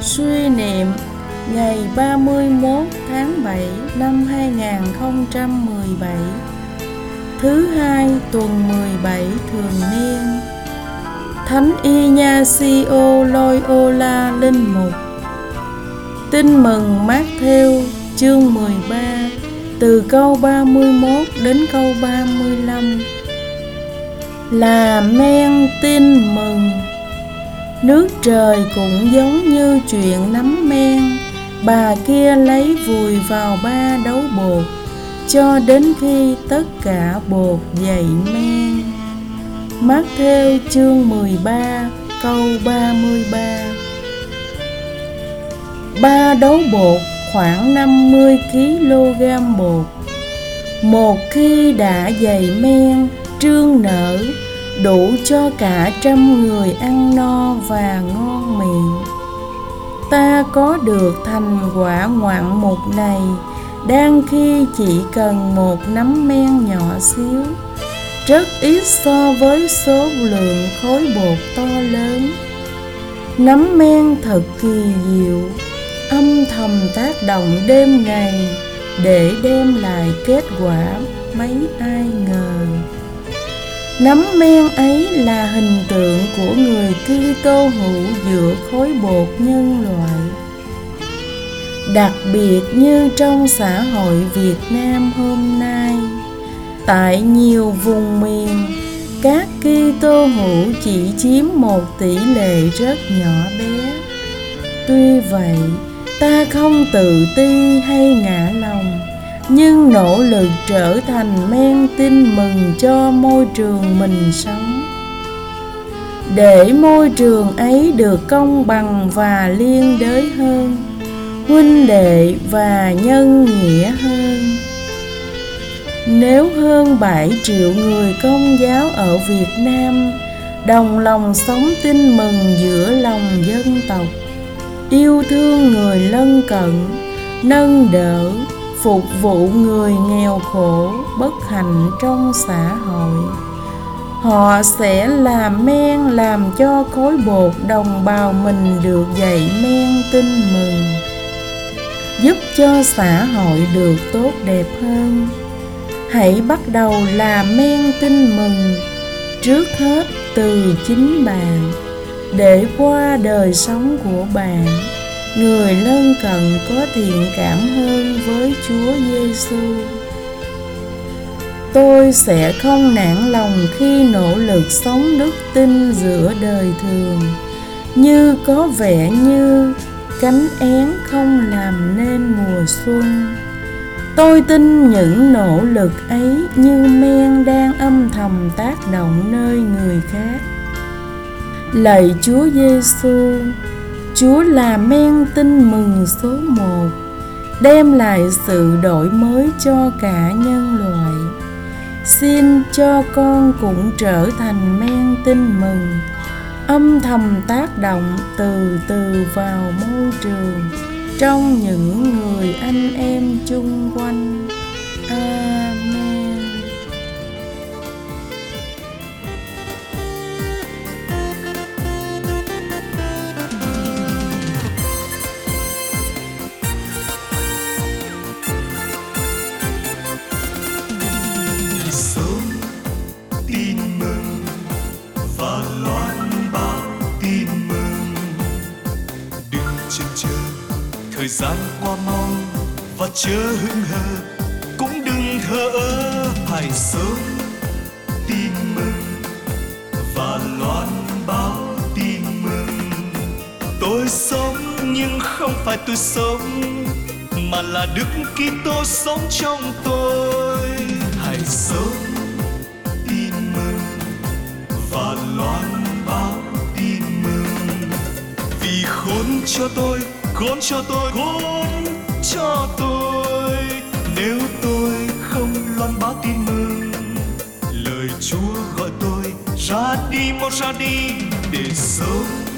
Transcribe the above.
Suy niệm ngày 31 tháng 7 năm 2017, thứ hai tuần 17 thường niên. Thánh Ignacio Loyola Linh Mục. Tin mừng Mác-thêu chương 13 từ câu 31 đến câu 35. Là men tin mừng. Nước trời cũng giống như chuyện nắm men. Bà kia lấy vùi vào 3 đấu bột, cho đến khi tất cả bột dậy men. Mác-thêu chương 13 câu 33. 3 đấu bột khoảng 50 kg bột. Một khi đã dày men, trương nở, đủ cho cả 100 người ăn no và ngon miệng. Ta có được thành quả ngoạn mục này đang khi chỉ cần một nắm men nhỏ xíu, rất ít so với số lượng khối bột to lớn. Nắm men thật kỳ diệu, âm thầm tác động đêm ngày để đem lại kết quả mấy ai ngờ. Nắm men ấy là hình tượng của người Kitô hữu giữa khối bột nhân loại. Đặc biệt như trong xã hội Việt Nam hôm nay, tại nhiều vùng miền, các Kitô hữu chỉ chiếm một tỷ lệ rất nhỏ bé. Tuy vậy, ta không tự ti hay ngã lòng, nhưng nỗ lực trở thành men tin mừng cho môi trường mình sống, để môi trường ấy được công bằng và liên đới hơn, huynh đệ và nhân nghĩa hơn. Nếu hơn 7 triệu người Công giáo ở Việt Nam đồng lòng sống tin mừng giữa lòng dân tộc, yêu thương người lân cận, nâng đỡ, phục vụ người nghèo khổ, bất hạnh trong xã hội, họ sẽ làm men làm cho khối bột đồng bào mình được dậy men tin mừng, giúp cho xã hội được tốt đẹp hơn. Hãy bắt đầu làm men tin mừng, trước hết từ chính bạn, để qua đời sống của bạn, người lân cận có thiện cảm hơn với Chúa Giêsu. Tôi sẽ không nản lòng khi nỗ lực sống đức tin giữa đời thường, như có vẻ như cánh én không làm nên mùa xuân. Tôi tin những nỗ lực ấy như men đang âm thầm tác động nơi người khác. Lạy Chúa Giêsu, Chúa là men tin mừng số 1, đem lại sự đổi mới cho cả nhân loại. Xin cho con cũng trở thành men tin mừng, âm thầm tác động từ từ vào môi trường, trong những người anh em chung quanh. Amen. Sống tin mừng và loan báo tin mừng, đừng chần chờ thời gian qua mau và chớ hững hờ, cũng đừng thờ ơ. Hãy sống tin mừng và loan báo tin mừng. Tôi sống nhưng không phải tôi sống, mà là Đức Kitô sống trong tôi. Hãy sống tin mừng và loan báo tin mừng. Vì khốn cho tôi, khốn cho tôi, khốn cho tôi, nếu tôi không loan báo tin mừng. Lời Chúa gọi tôi ra đi, mau ra đi để sống